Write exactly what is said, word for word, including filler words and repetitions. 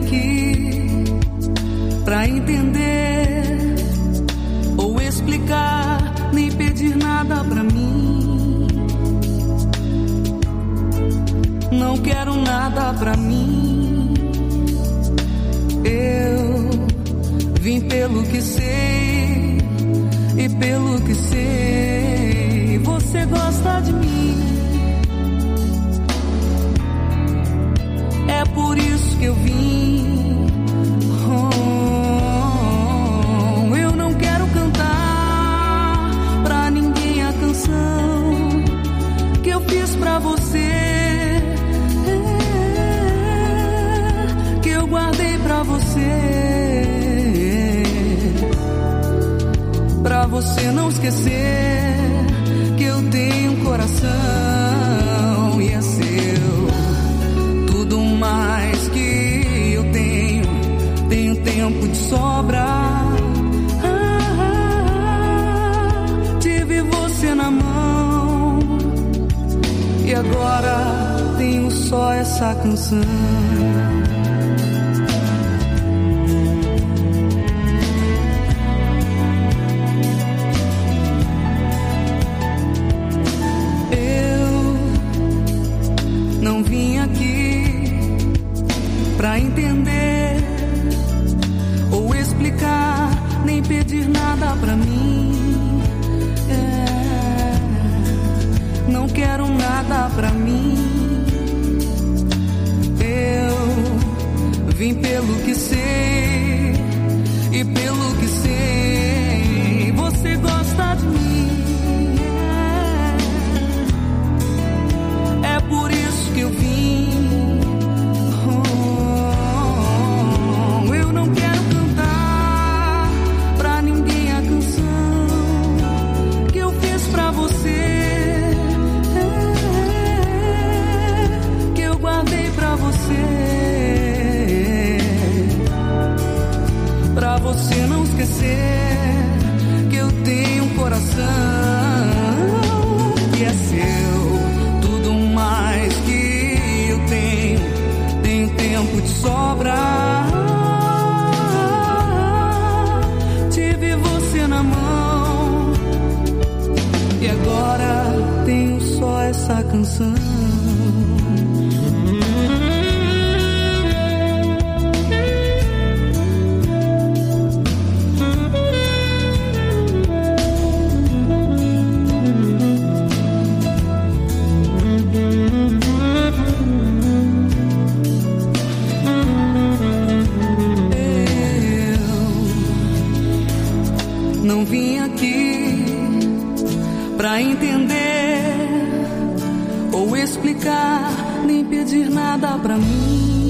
aqui pra entender ou explicar, nem pedir nada pra mim. Não quero nada pra mim. Eu vim pelo que sei e pelo que sei você gosta de mim. É por isso que eu vim. Oh, eu não quero cantar pra ninguém a canção que eu fiz pra você, que eu guardei pra você, pra você não esquecer que eu tenho um coração e é seu. Tudo mais que eu tenho, tenho tempo de sobra. Ah, tive você na mão e agora tenho só essa canção. Pra entender ou explicar, nem pedir nada pra mim. É, não quero nada pra mim. Eu vim pelo que sei e pelo que sei você gosta de mim. É, é por isso que eu vim. Pra você não esquecer que eu tenho um coração que é seu. Tudo mais que eu tenho, tenho tempo de sobra. Tive você na mão e agora tenho só essa canção. Não vim aqui pra entender ou explicar, nem pedir nada pra mim.